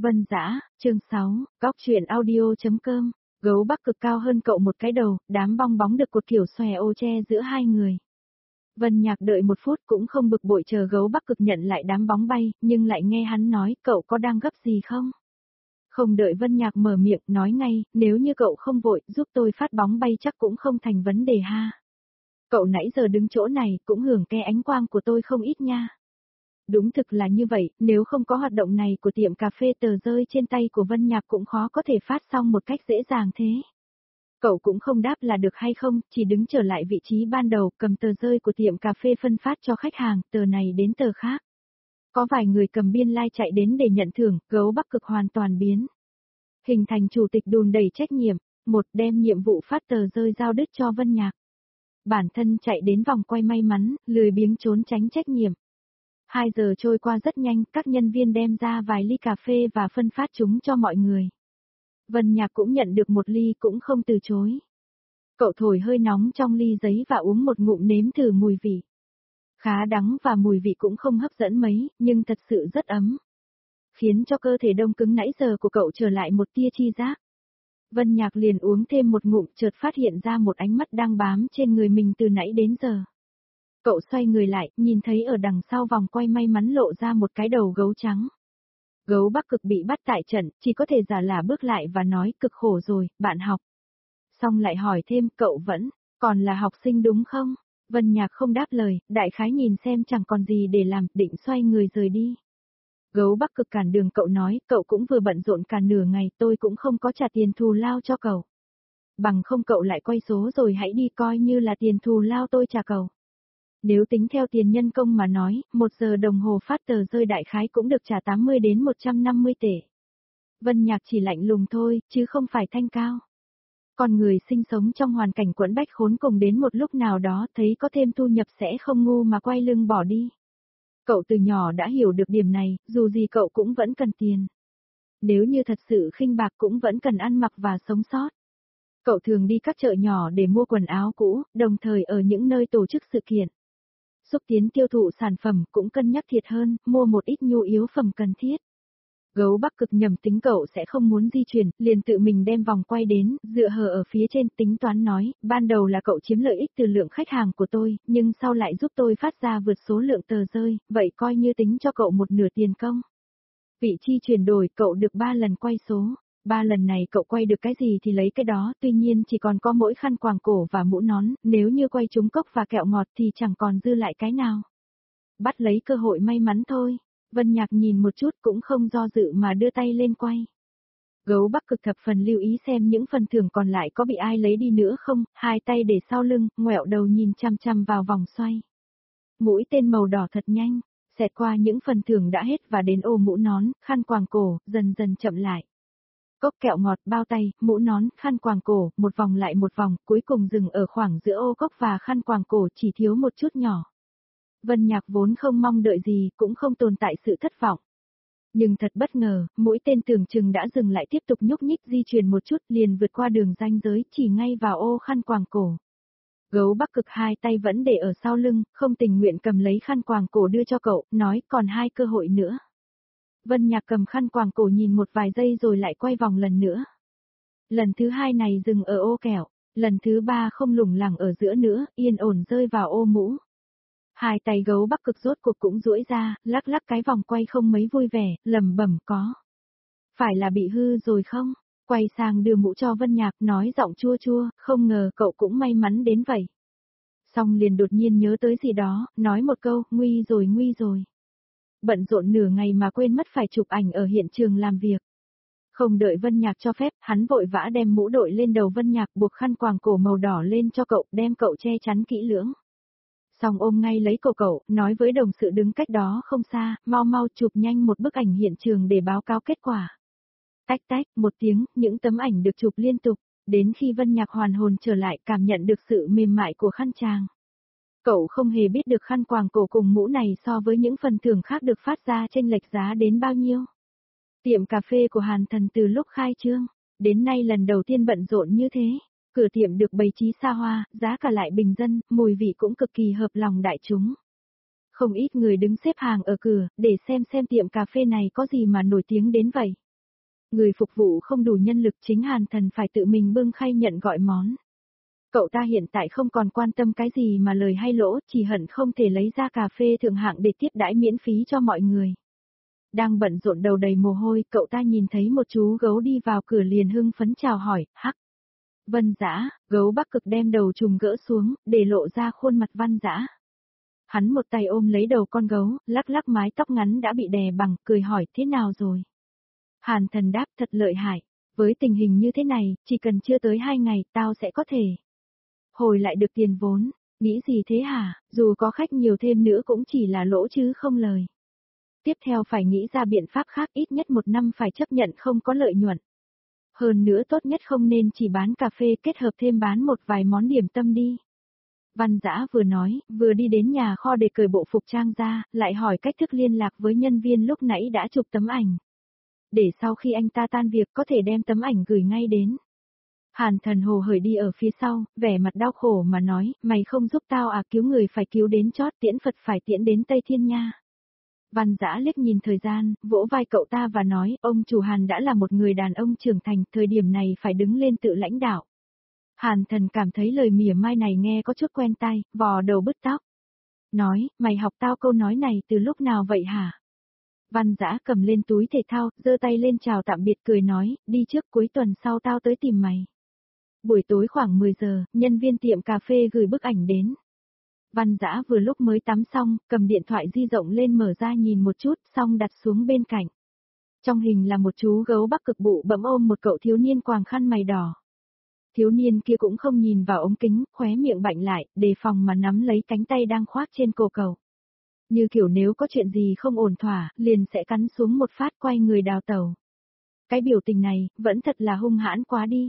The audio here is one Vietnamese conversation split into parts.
Vân Dã, chương 6, góc truyện audio.com. Gấu Bắc Cực cao hơn cậu một cái đầu, đám bong bóng được cột kiểu xòe ô che giữa hai người. Vân Nhạc đợi một phút cũng không bực bội chờ Gấu Bắc Cực nhận lại đám bóng bay, nhưng lại nghe hắn nói cậu có đang gấp gì không? Không đợi Vân Nhạc mở miệng nói ngay, nếu như cậu không vội, giúp tôi phát bóng bay chắc cũng không thành vấn đề ha. Cậu nãy giờ đứng chỗ này cũng hưởng ke ánh quang của tôi không ít nha. Đúng thực là như vậy, nếu không có hoạt động này của tiệm cà phê tờ rơi trên tay của Vân Nhạc cũng khó có thể phát xong một cách dễ dàng thế. Cậu cũng không đáp là được hay không, chỉ đứng trở lại vị trí ban đầu cầm tờ rơi của tiệm cà phê phân phát cho khách hàng, tờ này đến tờ khác. Có vài người cầm biên lai chạy đến để nhận thưởng, Gấu Bắc Cực hoàn toàn biến. Hình thành chủ tịch đùn đẩy trách nhiệm, một đem nhiệm vụ phát tờ rơi giao đứt cho Vân Nhạc. Bản thân chạy đến vòng quay may mắn, lười biếng trốn tránh trách nhiệm. 2 giờ trôi qua rất nhanh, các nhân viên đem ra vài ly cà phê và phân phát chúng cho mọi người. Vân Nhạc cũng nhận được một ly cũng không từ chối. Cậu thổi hơi nóng trong ly giấy và uống một ngụm nếm thử mùi vị. Khá đắng và mùi vị cũng không hấp dẫn mấy, nhưng thật sự rất ấm. Khiến cho cơ thể đông cứng nãy giờ của cậu trở lại một tia chi giác. Vân Nhạc liền uống thêm một ngụm chợt phát hiện ra một ánh mắt đang bám trên người mình từ nãy đến giờ. Cậu xoay người lại, nhìn thấy ở đằng sau vòng quay may mắn lộ ra một cái đầu gấu trắng. Gấu Bắc Cực bị bắt tại trận, chỉ có thể giả lả bước lại và nói cực khổ rồi, bạn học. Xong lại hỏi thêm, cậu vẫn, còn là học sinh đúng không? Vân Nhạc không đáp lời, đại khái nhìn xem chẳng còn gì để làm, định xoay người rời đi. Gấu Bắc Cực cản đường cậu nói, cậu cũng vừa bận rộn cả nửa ngày, tôi cũng không có trả tiền thù lao cho cậu. Bằng không cậu lại quay số rồi hãy đi coi như là tiền thù lao tôi trả cậu. Nếu tính theo tiền nhân công mà nói, 1 giờ đồng hồ phát tờ rơi đại khái cũng được trả 80 đến 150 tệ. Vân Nhạc chỉ lạnh lùng thôi, chứ không phải thanh cao. Con người sinh sống trong hoàn cảnh quẫn bách khốn cùng đến một lúc nào đó thấy có thêm thu nhập sẽ không ngu mà quay lưng bỏ đi. Cậu từ nhỏ đã hiểu được điểm này, dù gì cậu cũng vẫn cần tiền. Nếu như thật sự khinh bạc cũng vẫn cần ăn mặc và sống sót. Cậu thường đi các chợ nhỏ để mua quần áo cũ, đồng thời ở những nơi tổ chức sự kiện. Xúc tiến tiêu thụ sản phẩm cũng cân nhắc thiệt hơn, mua một ít nhu yếu phẩm cần thiết. Gấu Bắc Cực nhầm tính cậu sẽ không muốn di chuyển, liền tự mình đem vòng quay đến, dựa hờ ở phía trên tính toán nói, ban đầu là cậu chiếm lợi ích từ lượng khách hàng của tôi, nhưng sau lại giúp tôi phát ra vượt số lượng tờ rơi, vậy coi như tính cho cậu một nửa tiền công. Vị chi chuyển đổi cậu được 3 lần quay số. 3 lần này cậu quay được cái gì thì lấy cái đó, tuy nhiên chỉ còn có mỗi khăn quàng cổ và mũ nón, nếu như quay trúng cốc và kẹo ngọt thì chẳng còn dư lại cái nào. Bắt lấy cơ hội may mắn thôi, Vân Nhạc nhìn một chút cũng không do dự mà đưa tay lên quay. Gấu Bắc Cực thập phần lưu ý xem những phần thưởng còn lại có bị ai lấy đi nữa không, 2 tay để sau lưng, ngoẹo đầu nhìn chăm chăm vào vòng xoay. Mũi tên màu đỏ thật nhanh, xẹt qua những phần thưởng đã hết và đến ô mũ nón, khăn quàng cổ, dần dần chậm lại. Cốc kẹo ngọt, bao tay, mũ nón, khăn quàng cổ, một vòng lại một vòng, cuối cùng dừng ở khoảng giữa ô cốc và khăn quàng cổ chỉ thiếu một chút nhỏ. Vân Nhạc vốn không mong đợi gì, cũng không tồn tại sự thất vọng. Nhưng thật bất ngờ, mũi tên tưởng chừng đã dừng lại tiếp tục nhúc nhích di chuyển một chút liền vượt qua đường ranh giới chỉ ngay vào ô khăn quàng cổ. Gấu Bắc Cực 2 tay vẫn để ở sau lưng, không tình nguyện cầm lấy khăn quàng cổ đưa cho cậu, nói còn 2 cơ hội nữa. Vân Nhạc cầm khăn quàng cổ nhìn một vài giây rồi lại quay vòng lần nữa. Lần thứ 2 này dừng ở ô kẹo, lần thứ 3 không lủng lẳng ở giữa nữa, yên ổn rơi vào ô mũ. 2 tay Gấu Bắc Cực rốt cuộc cũng duỗi ra, lắc lắc cái vòng quay không mấy vui vẻ, lẩm bẩm có. Phải là bị hư rồi không? Quay sang đưa mũ cho Vân Nhạc nói giọng chua chua, không ngờ cậu cũng may mắn đến vậy. Xong liền đột nhiên nhớ tới gì đó, nói một câu, nguy rồi. Bận rộn nửa ngày mà quên mất phải chụp ảnh ở hiện trường làm việc. Không đợi Vân Nhạc cho phép, hắn vội vã đem mũ đội lên đầu Vân Nhạc buộc khăn quàng cổ màu đỏ lên cho cậu, đem cậu che chắn kỹ lưỡng. Xong ôm ngay lấy cổ cậu, nói với đồng sự đứng cách đó không xa, mau chụp nhanh một bức ảnh hiện trường để báo cáo kết quả. Tách tách, một tiếng, những tấm ảnh được chụp liên tục, đến khi Vân Nhạc hoàn hồn trở lại cảm nhận được sự mềm mại của khăn tràng. Cậu không hề biết được khăn quàng cổ cùng mũ này so với những phần thưởng khác được phát ra chênh lệch giá đến bao nhiêu. Tiệm cà phê của Hàn Thần từ lúc khai trương, đến nay lần đầu tiên bận rộn như thế. Cửa tiệm được bày trí xa hoa, giá cả lại bình dân, mùi vị cũng cực kỳ hợp lòng đại chúng. Không ít người đứng xếp hàng ở cửa, để xem tiệm cà phê này có gì mà nổi tiếng đến vậy. Người phục vụ không đủ nhân lực, chính Hàn Thần phải tự mình bưng khay nhận gọi món. Cậu ta hiện tại không còn quan tâm cái gì mà lời hay lỗ, chỉ hận không thể lấy ra cà phê thượng hạng để tiếp đãi miễn phí cho mọi người. Đang bận rộn đầu đầy mồ hôi, cậu ta nhìn thấy một chú gấu đi vào cửa liền hưng phấn chào hỏi, hắc. Vân Dã, gấu Bắc Cực đem đầu trùng gỡ xuống, để lộ ra khuôn mặt Văn Dã. Hắn một tay ôm lấy đầu con gấu, lắc lắc mái tóc ngắn đã bị đè bằng, cười hỏi thế nào rồi. Hàn Thần đáp thật lợi hại, với tình hình như thế này, chỉ cần chưa tới 2 ngày, tao sẽ có thể hồi lại được tiền vốn. Nghĩ gì thế hả, dù có khách nhiều thêm nữa cũng chỉ là lỗ chứ không lời. Tiếp theo phải nghĩ ra biện pháp khác, ít nhất 1 năm phải chấp nhận không có lợi nhuận. Hơn nữa tốt nhất không nên chỉ bán cà phê, kết hợp thêm bán một vài món điểm tâm đi. Văn Dã vừa nói, vừa đi đến nhà kho để cởi bộ phục trang ra, lại hỏi cách thức liên lạc với nhân viên lúc nãy đã chụp tấm ảnh. Để sau khi anh ta tan việc có thể đem tấm ảnh gửi ngay đến. Hàn Thần hồ hởi đi ở phía sau, vẻ mặt đau khổ mà nói, mày không giúp tao à, cứu người phải cứu đến chót, tiễn Phật phải tiễn đến Tây Thiên nha. Văn Dã liếc nhìn thời gian, vỗ vai cậu ta và nói, ông chủ Hàn đã là một người đàn ông trưởng thành, thời điểm này phải đứng lên tự lãnh đạo. Hàn Thần cảm thấy lời mỉa mai này nghe có chút quen tai, vò đầu bứt tóc. Nói, mày học tao câu nói này từ lúc nào vậy hả? Văn Dã cầm lên túi thể thao, giơ tay lên chào tạm biệt cười nói, đi trước, cuối tuần sau tao tới tìm mày. Buổi tối khoảng 10 giờ, nhân viên tiệm cà phê gửi bức ảnh đến. Văn Dã vừa lúc mới tắm xong, cầm điện thoại di động lên mở ra nhìn một chút, xong đặt xuống bên cạnh. Trong hình là một chú gấu Bắc Cực bụ bẫm ôm một cậu thiếu niên quàng khăn mày đỏ. Thiếu niên kia cũng không nhìn vào ống kính, khóe miệng bạnh lại, đề phòng mà nắm lấy cánh tay đang khoác trên cổ cậu. Như kiểu nếu có chuyện gì không ổn thỏa, liền sẽ cắn xuống một phát quay người đào tẩu. Cái biểu tình này, vẫn thật là hung hãn quá đi.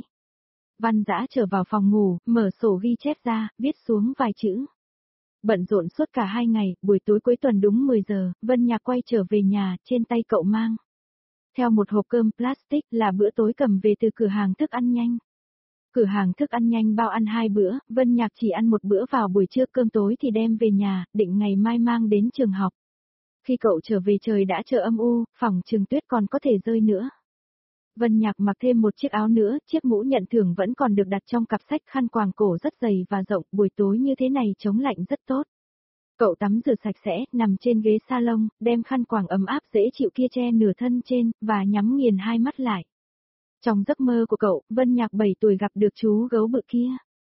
Văn Dã trở vào phòng ngủ, mở sổ ghi chép ra, viết xuống vài chữ. Bận rộn suốt cả 2 ngày, buổi tối cuối tuần đúng 10 giờ, Vân Nhạc quay trở về nhà, trên tay cậu mang theo một hộp cơm plastic là bữa tối cầm về từ cửa hàng thức ăn nhanh. Cửa hàng thức ăn nhanh bao ăn 2 bữa, Vân Nhạc chỉ ăn một bữa vào buổi trưa, cơm tối thì đem về nhà, định ngày mai mang đến trường học. Khi cậu trở về trời đã trở âm u, phòng trường tuyết còn có thể rơi nữa. Vân Nhạc mặc thêm một chiếc áo nữa, chiếc mũ nhận thưởng vẫn còn được đặt trong cặp sách, khăn quàng cổ rất dày và rộng, buổi tối như thế này chống lạnh rất tốt. Cậu tắm rửa sạch sẽ, nằm trên ghế salon, đem khăn quàng ấm áp dễ chịu kia che nửa thân trên, và nhắm nghiền hai mắt lại. Trong giấc mơ của cậu, Vân Nhạc 7 tuổi gặp được chú gấu bự kia.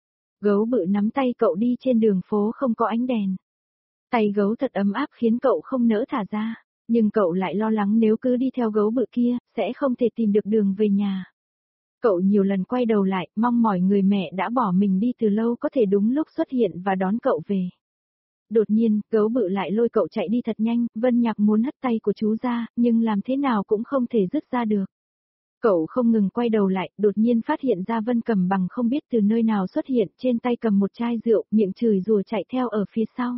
Gấu bự nắm tay cậu đi trên đường phố không có ánh đèn. Tay gấu thật ấm áp khiến cậu không nỡ thả ra, nhưng cậu lại lo lắng nếu cứ đi theo gấu bự kia, sẽ không thể tìm được đường về nhà. Cậu nhiều lần quay đầu lại, mong mỏi người mẹ đã bỏ mình đi từ lâu có thể đúng lúc xuất hiện và đón cậu về. Đột nhiên, gấu bự lại lôi cậu chạy đi thật nhanh, Vân Nhạc muốn hất tay của chú ra, nhưng làm thế nào cũng không thể dứt ra được. Cậu không ngừng quay đầu lại, đột nhiên phát hiện ra Vân Cầm Bằng không biết từ nơi nào xuất hiện, trên tay cầm một chai rượu, miệng chửi rủa chạy theo ở phía sau.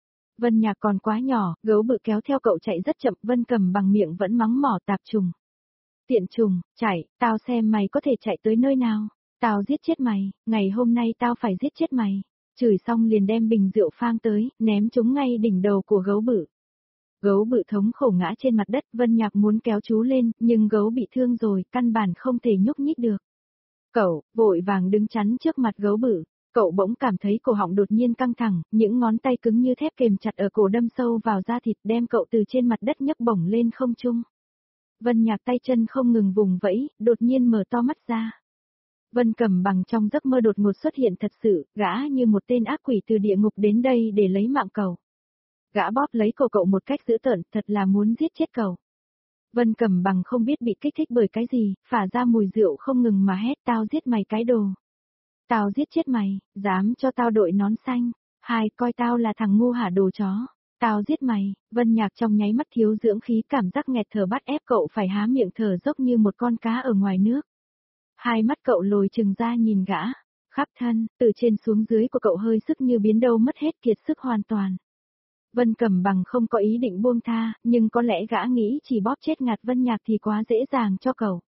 Vân Nhạc còn quá nhỏ, gấu bự kéo theo cậu chạy rất chậm, Vân Cầm Bằng miệng vẫn mắng mỏ tạp trùng. Tiện trùng, chạy, tao xem mày có thể chạy tới nơi nào. Tao giết chết mày, ngày hôm nay tao phải giết chết mày. Chửi xong liền đem bình rượu phang tới, ném chúng ngay đỉnh đầu của gấu bự. Gấu bự thống khổ ngã trên mặt đất, Vân Nhạc muốn kéo chú lên, nhưng gấu bị thương rồi, căn bản không thể nhúc nhích được. Cậu, vội vàng đứng chắn trước mặt gấu bự. Cậu bỗng cảm thấy cổ họng đột nhiên căng thẳng, những ngón tay cứng như thép kềm chặt ở cổ đâm sâu vào da thịt, đem cậu từ trên mặt đất nhấc bổng lên không trung. Vân Nhạc tay chân không ngừng vùng vẫy, đột nhiên mở to mắt ra. Vân Cầm Bằng trong giấc mơ đột ngột xuất hiện thật sự, gã như một tên ác quỷ từ địa ngục đến đây để lấy mạng cậu. Gã bóp lấy cổ cậu một cách dữ tợn, thật là muốn giết chết cậu. Vân Cầm Bằng không biết bị kích thích bởi cái gì, phả ra mùi rượu không ngừng mà hét, tao giết mày cái đồ. Tao giết chết mày, dám cho tao đội nón xanh. Hai, coi tao là thằng ngu hả đồ chó. Tao giết mày. Vân Nhạc trong nháy mắt thiếu dưỡng khí, cảm giác nghẹt thở bắt ép cậu phải há miệng thở dốc như một con cá ở ngoài nước. Hai mắt cậu lồi trừng ra nhìn gã. Khắp thân, từ trên xuống dưới của cậu hơi sức như biến đâu mất hết, kiệt sức hoàn toàn. Vân Cầm Bằng không có ý định buông tha, nhưng có lẽ gã nghĩ chỉ bóp chết ngạt Vân Nhạc thì quá dễ dàng cho cậu.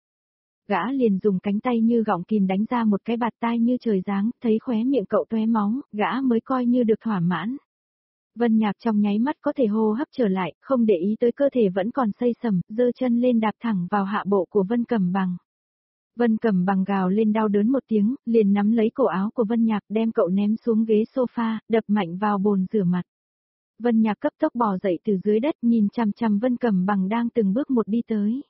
Gã liền dùng cánh tay như gọng kìm đánh ra một cái bạt tai như trời giáng, thấy khóe miệng cậu tóe máu, gã mới coi như được thỏa mãn. Vân Nhạc trong nháy mắt có thể hô hấp trở lại, không để ý tới cơ thể vẫn còn say sẩm, giơ chân lên đạp thẳng vào hạ bộ của Vân Cẩm Bằng. Vân Cẩm Bằng gào lên đau đớn một tiếng, liền nắm lấy cổ áo của Vân Nhạc đem cậu ném xuống ghế sofa, đập mạnh vào bồn rửa mặt. Vân Nhạc cấp tốc bò dậy từ dưới đất nhìn chằm chằm Vân Cẩm Bằng đang từng bước một đi tới.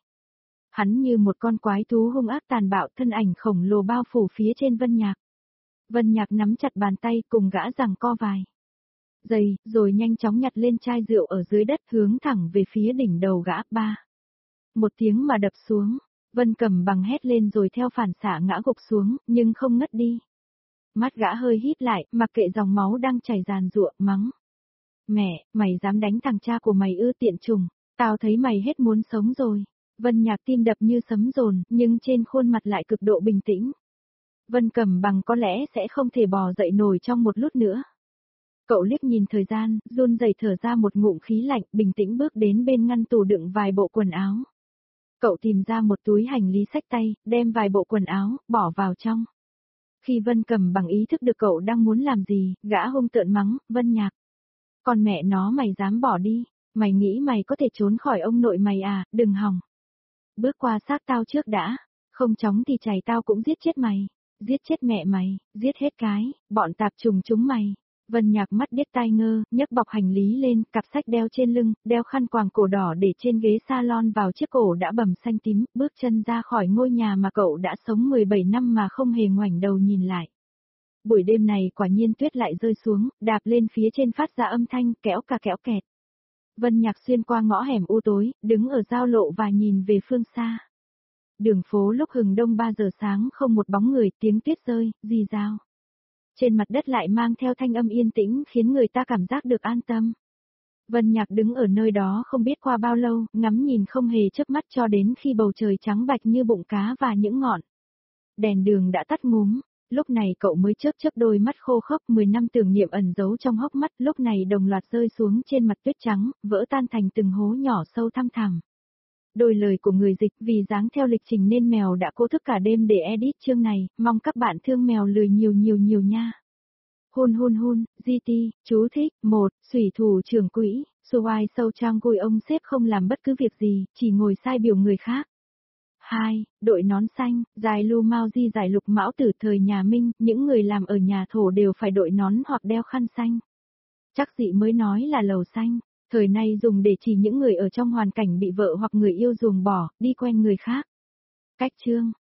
Hắn như một con quái thú hung ác tàn bạo, thân ảnh khổng lồ bao phủ phía trên Vân Nhạc. Vân Nhạc nắm chặt bàn tay cùng gã giằng co vài giây, rồi nhanh chóng nhặt lên chai rượu ở dưới đất hướng thẳng về phía đỉnh đầu gã. Ba. Một tiếng mà đập xuống, Vân Cẩm Bằng hét lên rồi theo phản xạ ngã gục xuống, nhưng không ngất đi. Mắt gã hơi híp lại, mặc kệ dòng máu đang chảy ràn rụa, mắng. Mẹ, mày dám đánh thằng cha của mày ư, tiện trùng, tao thấy mày hết muốn sống rồi. Vân Nhạc tim đập như sấm dồn, nhưng trên khuôn mặt lại cực độ bình tĩnh. Vân Cẩm Bằng có lẽ sẽ không thể bò dậy nổi trong một lúc nữa. Cậu liếc nhìn thời gian, run rẩy thở ra một ngụm khí lạnh, bình tĩnh bước đến bên ngăn tủ đựng vài bộ quần áo. Cậu tìm ra một túi hành lý xách tay, đem vài bộ quần áo, bỏ vào trong. Khi Vân Cẩm Bằng ý thức được cậu đang muốn làm gì, gã hung tợn mắng, Vân Nhạc. Con mẹ nó mày dám bỏ đi, mày nghĩ mày có thể trốn khỏi ông nội mày à, đừng hòng. Bước qua xác tao trước đã, không chóng thì chảy tao cũng giết chết mày, giết chết mẹ mày, giết hết cái, bọn tạp trùng chúng mày. Vân Nhạc mắt điếc tai ngơ, nhấc bọc hành lý lên, cặp sách đeo trên lưng, đeo khăn quàng cổ đỏ để trên ghế salon vào chiếc cổ đã bầm xanh tím, bước chân ra khỏi ngôi nhà mà cậu đã sống 17 năm mà không hề ngoảnh đầu nhìn lại. Buổi đêm này quả nhiên tuyết lại rơi xuống, đạp lên phía trên phát ra âm thanh kéo cà kéo kẹt. Vân Nhạc xuyên qua ngõ hẻm u tối, đứng ở giao lộ và nhìn về phương xa. Đường phố lúc hừng đông 3 giờ sáng không một bóng người, tiếng tuyết rơi, rì rào. Trên mặt đất lại mang theo thanh âm yên tĩnh khiến người ta cảm giác được an tâm. Vân Nhạc đứng ở nơi đó không biết qua bao lâu, ngắm nhìn không hề chớp mắt cho đến khi bầu trời trắng bạch như bụng cá và những ngọn đèn đường đã tắt ngúm. Lúc này cậu mới chớp chớp đôi mắt khô khốc, 10 năm tưởng niệm ẩn giấu trong hốc mắt, lúc này đồng loạt rơi xuống trên mặt tuyết trắng, vỡ tan thành từng hố nhỏ sâu thăm thẳm. Đôi lời của người dịch, vì dáng theo lịch trình nên mèo đã cố thức cả đêm để edit chương này, mong các bạn thương mèo lười nhiều nha. Hun hun hun, GT, chú thích, 1, Xủy thủ trưởng quỹ, Suai sâu trang gôi ông sếp không làm bất cứ việc gì, chỉ ngồi sai biểu người khác. 2. Đội nón xanh, dài lưu mao di giải lục mão từ thời nhà Minh, những người làm ở nhà Thổ đều phải đội nón hoặc đeo khăn xanh. Chắc dị mới nói là lầu xanh, thời nay dùng để chỉ những người ở trong hoàn cảnh bị vợ hoặc người yêu ruồng bỏ, đi quen người khác. Cách chương